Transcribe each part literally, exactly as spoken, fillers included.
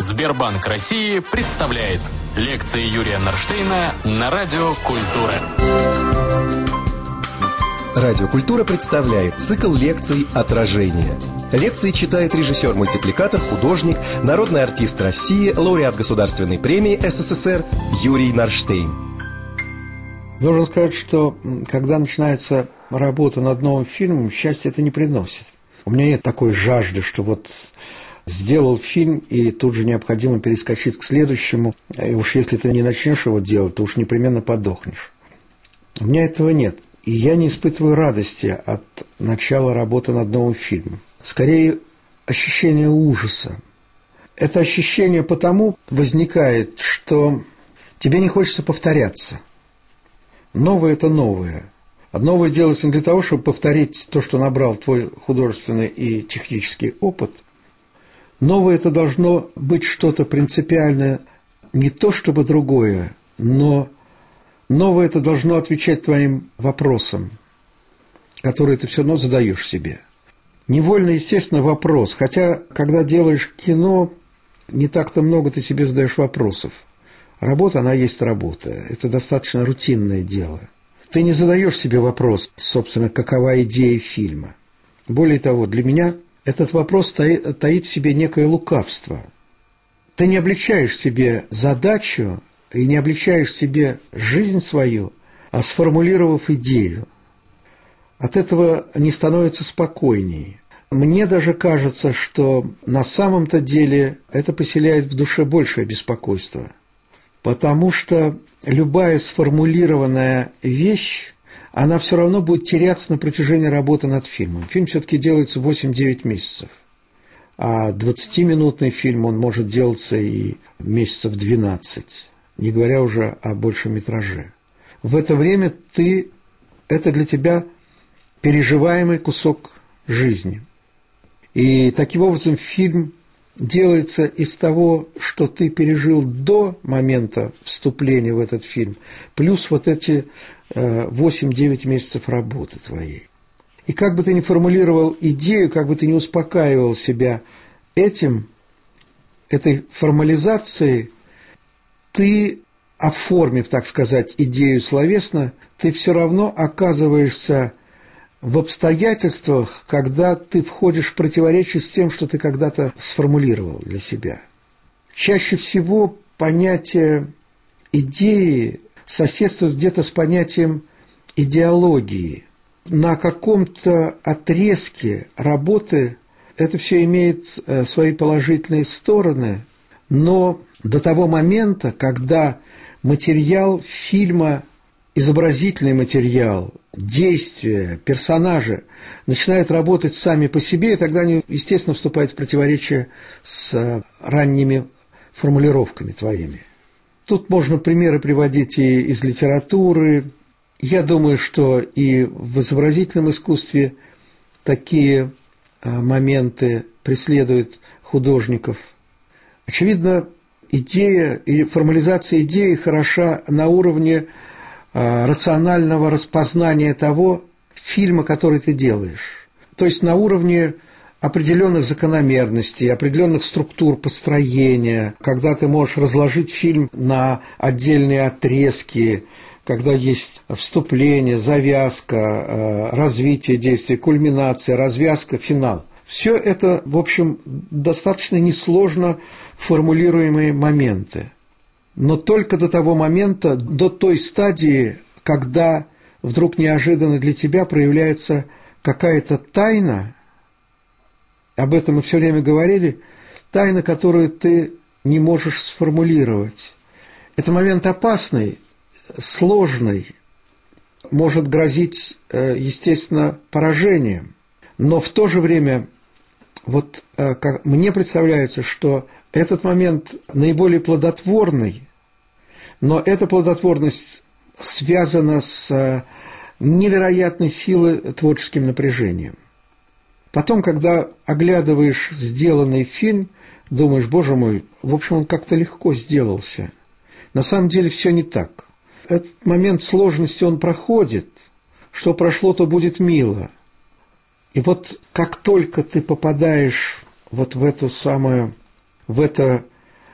Сбербанк России представляет лекции Юрия Норштейна на Радио Культура. Радио Культура представляет цикл лекций «Отражение». Лекции читает режиссер-мультипликатор, художник, народный артист России, лауреат Государственной премии СССР Юрий Норштейн. Должен сказать, что когда начинается работа над новым фильмом, счастья это не приносит. У меня нет такой жажды, что вот сделал фильм, и тут же необходимо перескочить к следующему. И уж если ты не начнешь его делать, то уж непременно подохнешь. У меня этого нет. И я не испытываю радости от начала работы над новым фильмом. Скорее, ощущение ужаса. Это ощущение потому возникает, что тебе не хочется повторяться. Новое – это новое. А новое делается не для того, чтобы повторить то, что набрал твой художественный и технический опыт. Новое – это должно быть что-то принципиальное, не то чтобы другое, но новое – это должно отвечать твоим вопросам, которые ты все равно задаешь себе. Невольно, естественно, вопрос. Хотя, когда делаешь кино, не так-то много ты себе задаешь вопросов. Работа, она есть работа. Это достаточно рутинное дело. Ты не задаешь себе вопрос, собственно, какова идея фильма. Более того, для меня этот вопрос таит, таит в себе некое лукавство. Ты не облегчаешь себе задачу и не облегчаешь себе жизнь свою, а сформулировав идею. От этого не становится спокойней. Мне даже кажется, что на самом-то деле это поселяет в душе большее беспокойство. Потому что любая сформулированная вещь, она все равно будет теряться на протяжении работы над фильмом. Фильм все-таки делается восемь-девять месяцев. А двадцатиминутный фильм, он может делаться и месяцев двенадцать, не говоря уже о большем метраже. В это время ты, это для тебя переживаемый кусок жизни. И таким образом фильм делается из того, что ты пережил до момента вступления в этот фильм, плюс вот эти восемь-девять месяцев работы твоей. И как бы ты ни формулировал идею, как бы ты ни успокаивал себя этим, этой формализацией, ты, оформив, так сказать, идею словесно, ты все равно оказываешься в обстоятельствах, когда ты входишь в противоречие с тем, что ты когда-то сформулировал для себя. Чаще всего понятие идеи соседствует где-то с понятием идеологии. На каком-то отрезке работы это все имеет свои положительные стороны, но до того момента, когда материал фильма, изобразительный материал, действия, персонажи начинают работать сами по себе, и тогда они, естественно, вступают в противоречие с ранними формулировками твоими. Тут можно примеры приводить и из литературы. Я думаю, что и в изобразительном искусстве такие моменты преследуют художников. Очевидно, идея и формализация идеи хороша на уровне рационального распознания того фильма, который ты делаешь. То есть на уровне определенных закономерностей, определенных структур построения, когда ты можешь разложить фильм на отдельные отрезки, когда есть вступление, завязка, развитие действия, кульминация, развязка, финал. Все это, в общем, достаточно несложно формулируемые моменты. Но только до того момента, до той стадии, когда вдруг неожиданно для тебя проявляется какая-то тайна, об этом мы все время говорили, тайна, которую ты не можешь сформулировать. Это момент опасный, сложный, может грозить, естественно, поражением. Но в то же время, вот как мне представляется, что этот момент наиболее плодотворный, но эта плодотворность связана с невероятной силой творческим напряжением. Потом, когда оглядываешь сделанный фильм, думаешь, боже мой, в общем, он как-то легко сделался. На самом деле все не так. Этот момент сложности, он проходит. Что прошло, то будет мило. И вот как только ты попадаешь вот в эту самую, в это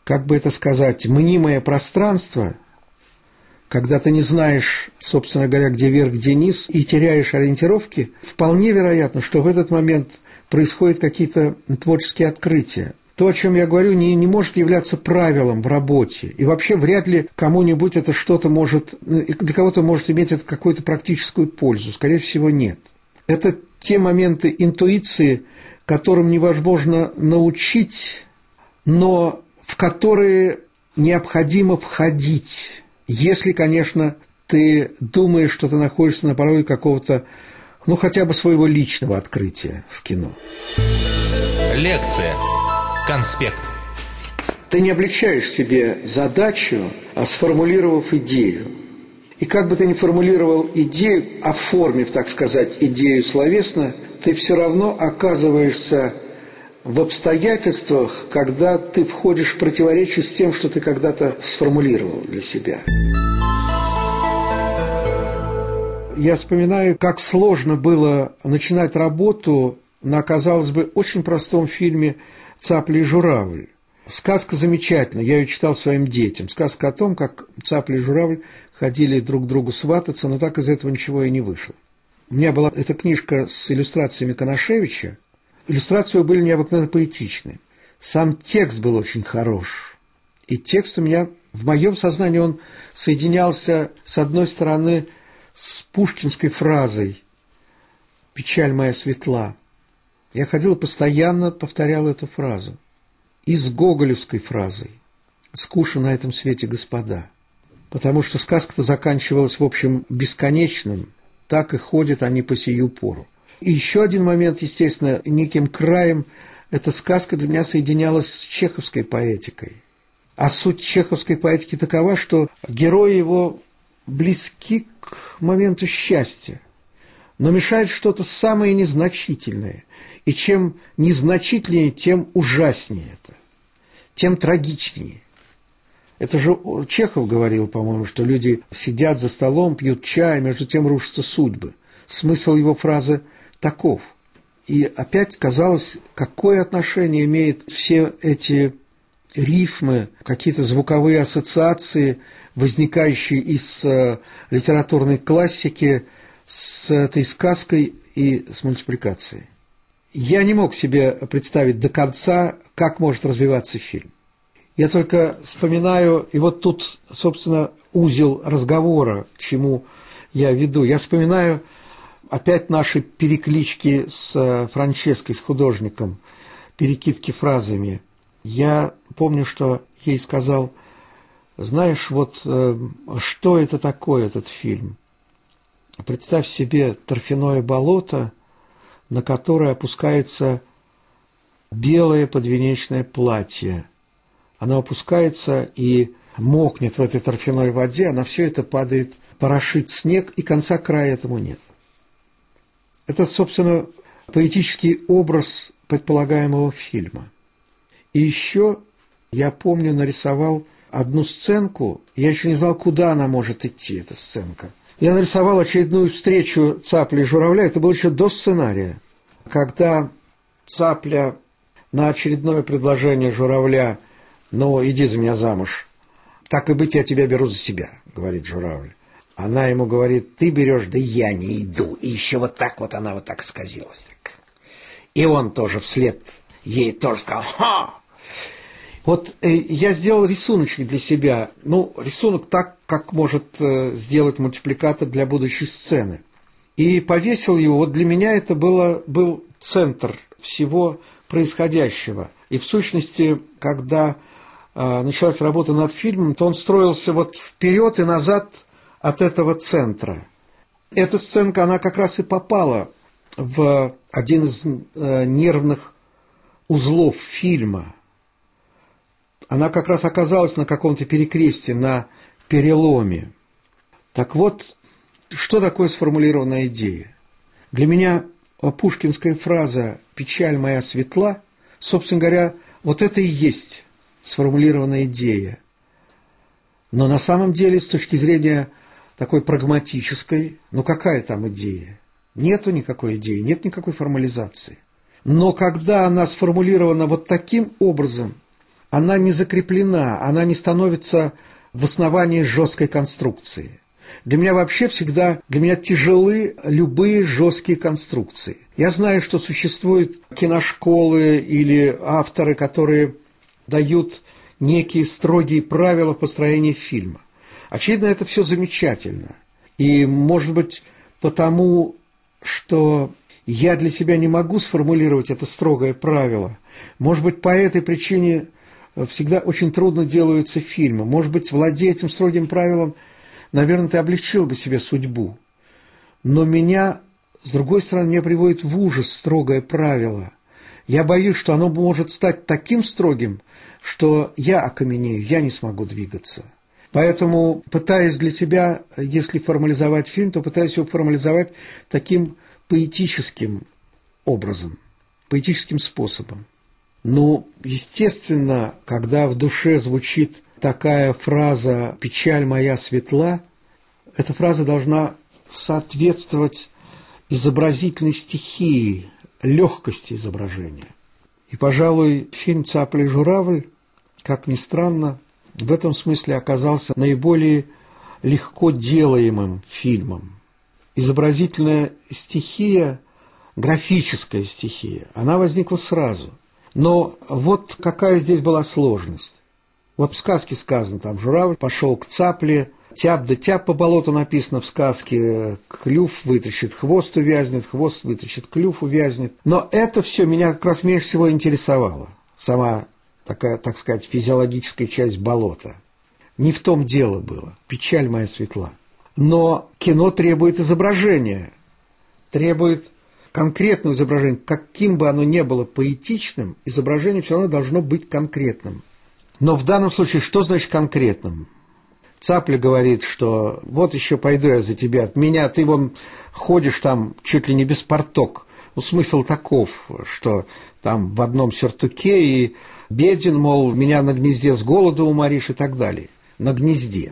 как бы это сказать, мнимое пространство, когда ты не знаешь, собственно говоря, где верх, где низ, и теряешь ориентировки, вполне вероятно, что в этот момент происходят какие-то творческие открытия. То, о чем я говорю, не, не может являться правилом в работе. И вообще вряд ли кому-нибудь это что-то может, для кого-то может иметь это какую-то практическую пользу. Скорее всего, нет. Это те моменты интуиции, которым невозможно научить, но в которые необходимо входить, если, конечно, ты думаешь, что ты находишься на пороге какого-то, ну, хотя бы своего личного открытия в кино. Лекция. Конспект. Ты не облегчаешь себе задачу, а сформулировав идею. И как бы ты ни формулировал идею, оформив, так сказать, идею словесно, ты все равно оказываешься в обстоятельствах, когда ты входишь в противоречие с тем, что ты когда-то сформулировал для себя. Я вспоминаю, как сложно было начинать работу на, казалось бы, очень простом фильме «Цапля и журавль». Сказка замечательная, я ее читал своим детям. Сказка о том, как цапля и журавль ходили друг к другу свататься, но так из этого ничего и не вышло. У меня была эта книжка с иллюстрациями Конашевича. Иллюстрации были необыкновенно поэтичны. Сам текст был очень хорош. И текст у меня, в моем сознании, он соединялся, с одной стороны, с пушкинской фразой «Печаль моя светла». Я ходил и постоянно повторял эту фразу. И с гоголевской фразой «Скучно на этом свете, господа». Потому что сказка-то заканчивалась, в общем, бесконечным. Так и ходят они по сию пору. И еще один момент, естественно, неким краем, эта сказка для меня соединялась с чеховской поэтикой. А суть чеховской поэтики такова, что герои его близки к моменту счастья, но мешает что-то самое незначительное. И чем незначительнее, тем ужаснее это, тем трагичнее. Это же Чехов говорил, по-моему, что люди сидят за столом, пьют чай, между тем рушатся судьбы. Смысл его фразы таков. И опять казалось, какое отношение имеют все эти рифмы, какие-то звуковые ассоциации, возникающие из э, литературной классики, с этой сказкой и с мультипликацией. Я не мог себе представить до конца, как может развиваться фильм. Я только вспоминаю, и вот тут, собственно, узел разговора, к чему я веду. Я вспоминаю опять наши переклички с Франческой, с художником, перекидки фразами. Я помню, что ей сказал: знаешь, вот э, что это такое, этот фильм? Представь себе торфяное болото, на которое опускается белое подвенечное платье. Оно опускается и мокнет в этой торфяной воде, а на все это падает, порошит снег, и конца края этому нет. Это, собственно, поэтический образ предполагаемого фильма. И еще, я помню, нарисовал одну сценку, я еще не знал, куда она может идти, эта сценка. Я нарисовал очередную встречу цапли и журавля, это было еще до сценария, когда цапля на очередное предложение журавля: «Ну, иди за меня замуж». «Так и быть, я тебя беру за себя», — говорит журавль. Она ему говорит: «Ты берешь, да я не иду». И еще вот так вот она вот так сказилась. Так. И он тоже вслед ей тоже сказал: «Ха!» Вот э, я сделал рисуночек для себя. Ну, рисунок так, как может э, сделать мультипликатор для будущей сцены. И повесил его. Вот для меня это было, был центр всего происходящего. И в сущности, когда э, началась работа над фильмом, то он строился вот вперед и назад от этого центра. Эта сценка, она как раз и попала в один из э, нервных узлов фильма. Она как раз оказалась на каком-то перекрестии, на переломе. Так вот, что такое сформулированная идея? Для меня пушкинская фраза «печаль моя светла», собственно говоря, вот это и есть сформулированная идея. Но на самом деле, с точки зрения такой прагматической, ну какая там идея? Нету никакой идеи, нет никакой формализации. Но когда она сформулирована вот таким образом, она не закреплена, она не становится в основании жесткой конструкции. Для меня вообще всегда, для меня тяжелы любые жесткие конструкции. Я знаю, что существуют киношколы или авторы, которые дают некие строгие правила в построении фильма. Очевидно, это все замечательно. И, может быть, потому, что я для себя не могу сформулировать это строгое правило, может быть, по этой причине всегда очень трудно делаются фильмы. Может быть, владея этим строгим правилом, наверное, ты облегчил бы себе судьбу. Но меня, с другой стороны, меня приводит в ужас строгое правило. Я боюсь, что оно может стать таким строгим, что я окаменею, я не смогу двигаться. Поэтому, пытаясь для себя, если формализовать фильм, то пытаюсь его формализовать таким поэтическим образом, поэтическим способом. Ну, естественно, когда в душе звучит такая фраза «печаль моя светла», эта фраза должна соответствовать изобразительной стихии, легкости изображения. И, пожалуй, фильм «Цапля и журавль», как ни странно, в этом смысле оказался наиболее легко делаемым фильмом. Изобразительная стихия, графическая стихия, она возникла сразу. Но вот какая здесь была сложность. Вот в сказке сказано, там журавль пошел к цапле, тяп да тяп по болоту написано в сказке, клюв вытащит, хвост увязнет, хвост вытащит, клюв увязнет. Но это все меня как раз меньше всего интересовало. Сама такая, так сказать, физиологическая часть болота. Не в том дело было. Печаль моя светла. Но кино требует изображения, требует конкретного изображения. Каким бы оно ни было поэтичным, изображение все равно должно быть конкретным. Но в данном случае что значит конкретным? Цапля говорит, что вот еще пойду я за тебя, от меня ты вон ходишь там чуть ли не без порток. Ну, смысл таков, что там в одном сюртуке и беден, мол, меня на гнезде с голоду уморишь и так далее. На гнезде.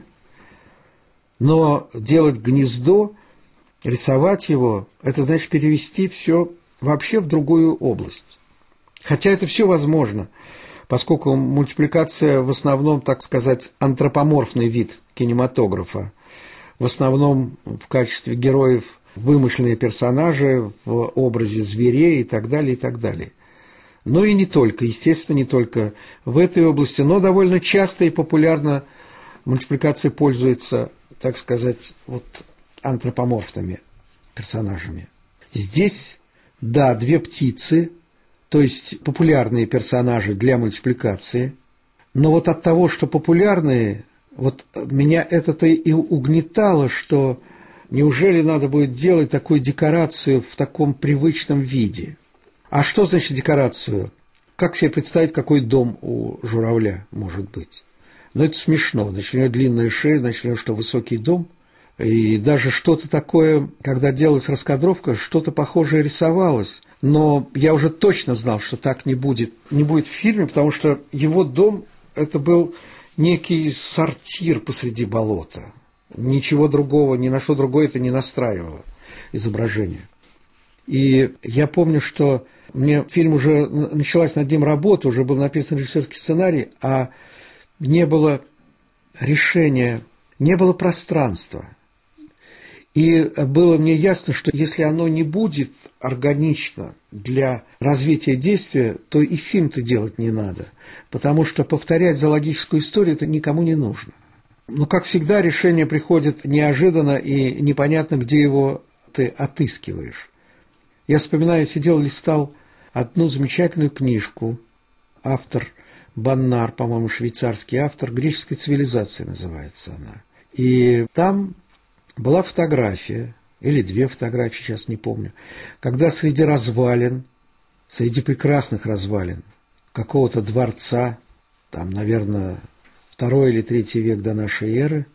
Но делать гнездо, рисовать его, это значит перевести все вообще в другую область. Хотя это все возможно, поскольку мультипликация в основном, так сказать, антропоморфный вид кинематографа. В основном в качестве героев вымышленные персонажи в образе зверей и так далее, и так далее. Но и не только, естественно, не только в этой области, но довольно часто и популярно мультипликация пользуется, так сказать, вот антропоморфными персонажами. Здесь, да, две птицы, то есть популярные персонажи для мультипликации, но вот от того, что популярные, вот меня это-то и угнетало, что неужели надо будет делать такую декорацию в таком привычном виде? А что значит декорацию? Как себе представить, какой дом у журавля может быть? Ну, это смешно. Значит, у него длинная шея, значит, у него что, высокий дом? И даже что-то такое, когда делалась раскадровка, что-то похожее рисовалось. Но я уже точно знал, что так не будет, не будет в фильме, потому что его дом – это был некий сортир посреди болота. Ничего другого, ни на что другое это не настраивало изображение. И я помню, что мне фильм уже началась над ним работа, уже был написан режиссерский сценарий, а не было решения, не было пространства. И было мне ясно, что если оно не будет органично для развития действия, то и фильм-то делать не надо, потому что повторять зоологическую историю это никому не нужно. Но, как всегда, решение приходит неожиданно и непонятно, где его ты отыскиваешь. Я вспоминаю, сидел, листал одну замечательную книжку, автор Баннар, по-моему, швейцарский автор, «Греческая цивилизация» называется она. И там была фотография, или две фотографии, сейчас не помню, когда среди развалин, среди прекрасных развалин какого-то дворца, там, наверное, второй или третий век до нашей эры,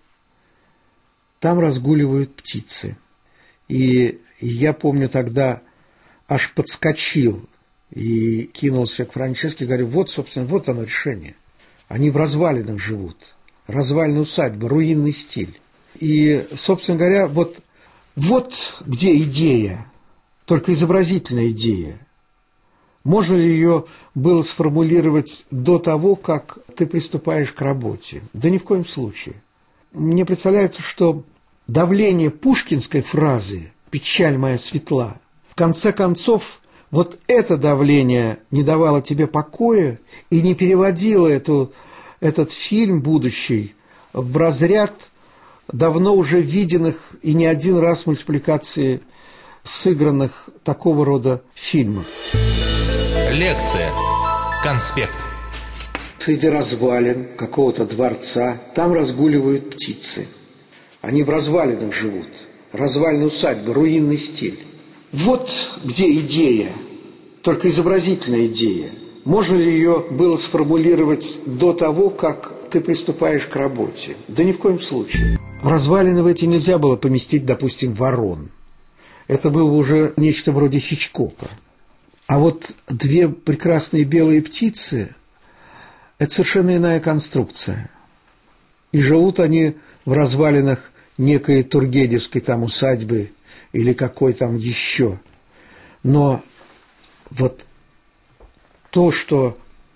там разгуливают птицы. И я помню, тогда аж подскочил и кинулся к Франческе, говорю, вот, собственно, вот оно решение. Они в развалинах живут, развалины усадьбы, руинный стиль. И, собственно говоря, вот, вот где идея, только изобразительная идея. Можно ли ее было сформулировать до того, как ты приступаешь к работе? Да ни в коем случае. Мне представляется, что давление пушкинской фразы «печаль моя светла», в конце концов, вот это давление не давало тебе покоя и не переводило эту, этот фильм будущий в разряд давно уже виденных и не один раз мультипликации сыгранных такого рода фильмов. Лекция. Конспект. Среди развалин какого-то дворца там разгуливают птицы. Они в развалинах живут. Развалины усадьбы, руинный стиль. Вот где идея, только изобразительная идея. Можно ли ее было сформулировать до того, как ты приступаешь к работе? Да ни в коем случае. В развалины в эти нельзя было поместить, допустим, ворон. Это было уже нечто вроде Хичкока. А вот две прекрасные белые птицы – это совершенно иная конструкция. И живут они в развалинах некой тургеневской там усадьбы или какой там еще. Но вот то, что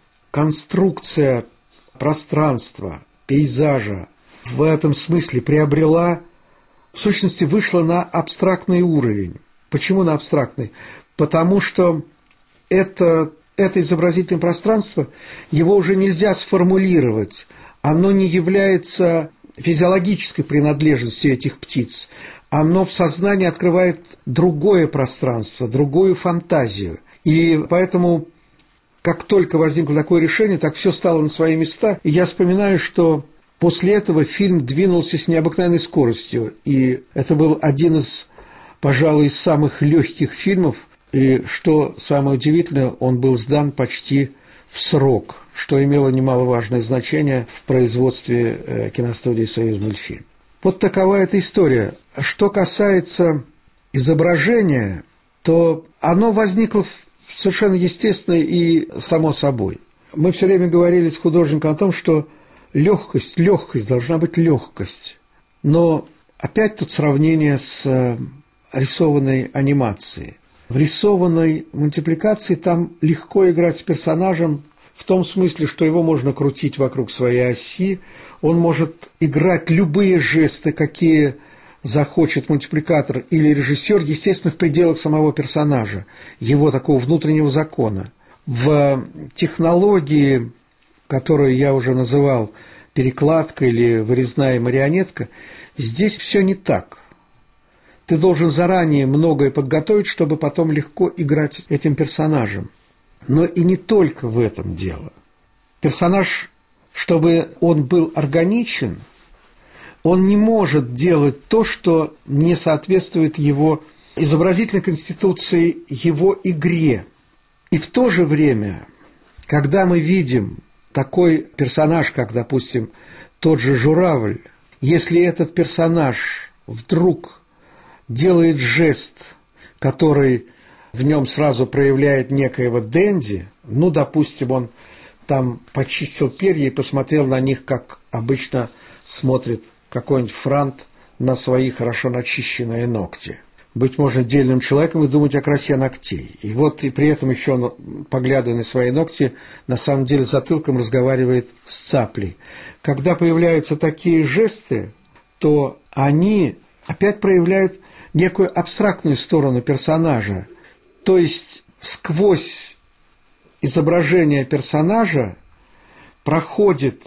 конструкция пространства, пейзажа в этом смысле приобрела, в сущности, вышла на абстрактный уровень. Почему на абстрактный? Потому что это, это изобразительное пространство, его уже нельзя сформулировать. Оно не является физиологической принадлежностью этих птиц. Оно в сознании открывает другое пространство, другую фантазию. И поэтому, как только возникло такое решение, так все стало на свои места. И я вспоминаю, что после этого фильм двинулся с необыкновенной скоростью. И это был один из, пожалуй, из самых легких фильмов. И что самое удивительное, он был сдан почти в срок, что имело немаловажное значение в производстве киностудии «Союзмультфильм». Вот такова эта история. Что касается изображения, то оно возникло совершенно естественно и само собой. Мы все время говорили с художником о том, что легкость, легкость, должна быть легкость. Но опять тут сравнение с рисованной анимацией. В рисованной мультипликации там легко играть с персонажем в том смысле, что его можно крутить вокруг своей оси, он может играть любые жесты, какие захочет мультипликатор или режиссер, естественно, в пределах самого персонажа, его такого внутреннего закона. В технологии, которую я уже называл перекладка или вырезная марионетка, здесь все не так. Ты должен заранее многое подготовить, чтобы потом легко играть этим персонажем. Но и не только в этом дело. Персонаж, чтобы он был органичен, он не может делать то, что не соответствует его изобразительной конституции, его игре. И в то же время, когда мы видим такой персонаж, как, допустим, тот же журавль, если этот персонаж вдруг делает жест, который в нем сразу проявляет некоего денди, ну, допустим, он там почистил перья и посмотрел на них, как обычно смотрит какой-нибудь франт на свои хорошо начищенные ногти. Быть может отдельным человеком и думать о красе ногтей. И вот и при этом еще он, поглядывая на свои ногти, на самом деле затылком разговаривает с цаплей. Когда появляются такие жесты, то они опять проявляют некую абстрактную сторону персонажа. То есть сквозь изображение персонажа проходит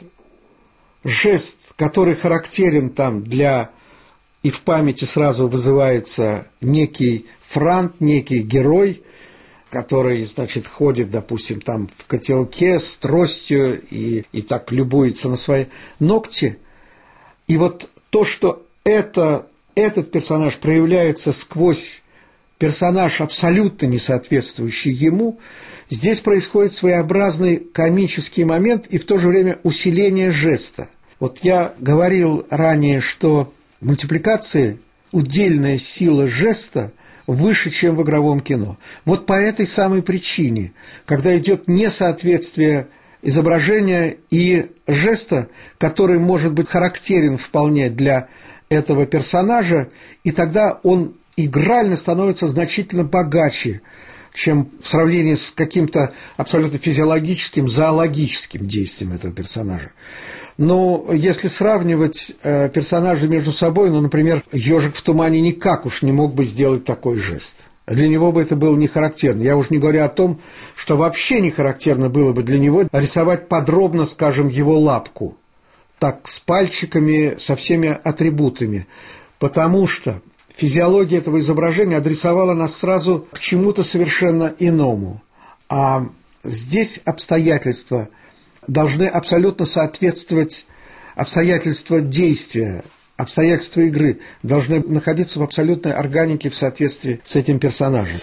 жест, который характерен там для... И в памяти сразу вызывается некий франт, некий герой, который, значит, ходит, допустим, там в котелке с тростью и, и так любуется на свои ногти. И вот то, что это, этот персонаж проявляется сквозь персонаж, абсолютно не соответствующий ему, здесь происходит своеобразный комический момент и в то же время усиление жеста. Вот я говорил ранее, что в мультипликации удельная сила жеста выше, чем в игровом кино. Вот по этой самой причине, когда идет несоответствие изображения и жеста, который может быть характерен вполне для этого персонажа, и тогда он игрально становится значительно богаче, чем в сравнении с каким-то абсолютно физиологическим, зоологическим действием этого персонажа. Но если сравнивать э, персонажей между собой, ну, например, «Ежик в тумане» никак уж не мог бы сделать такой жест. Для него бы это было не характерно. Я уж не говорю о том, что вообще не характерно было бы для него рисовать подробно, скажем, его лапку. Так, с пальчиками, со всеми атрибутами. Потому что физиология этого изображения адресовала нас сразу к чему-то совершенно иному. А здесь обстоятельства должны абсолютно соответствовать, обстоятельства действия, обстоятельства игры должны находиться в абсолютной органике в соответствии с этим персонажем.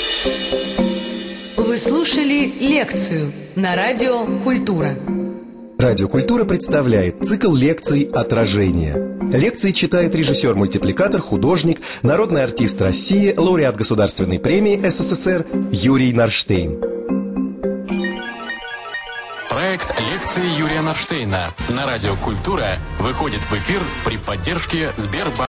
Вы слушали лекцию на радио «Культура». Радио «Культура» представляет цикл лекций «Отражение». Лекции читает режиссер-мультипликатор, художник, народный артист России, лауреат Государственной премии СССР Юрий Нарштейн. Проект лекции Юрия Нарштейна на радио «Культура» выходит в эфир при поддержке Сбербанка.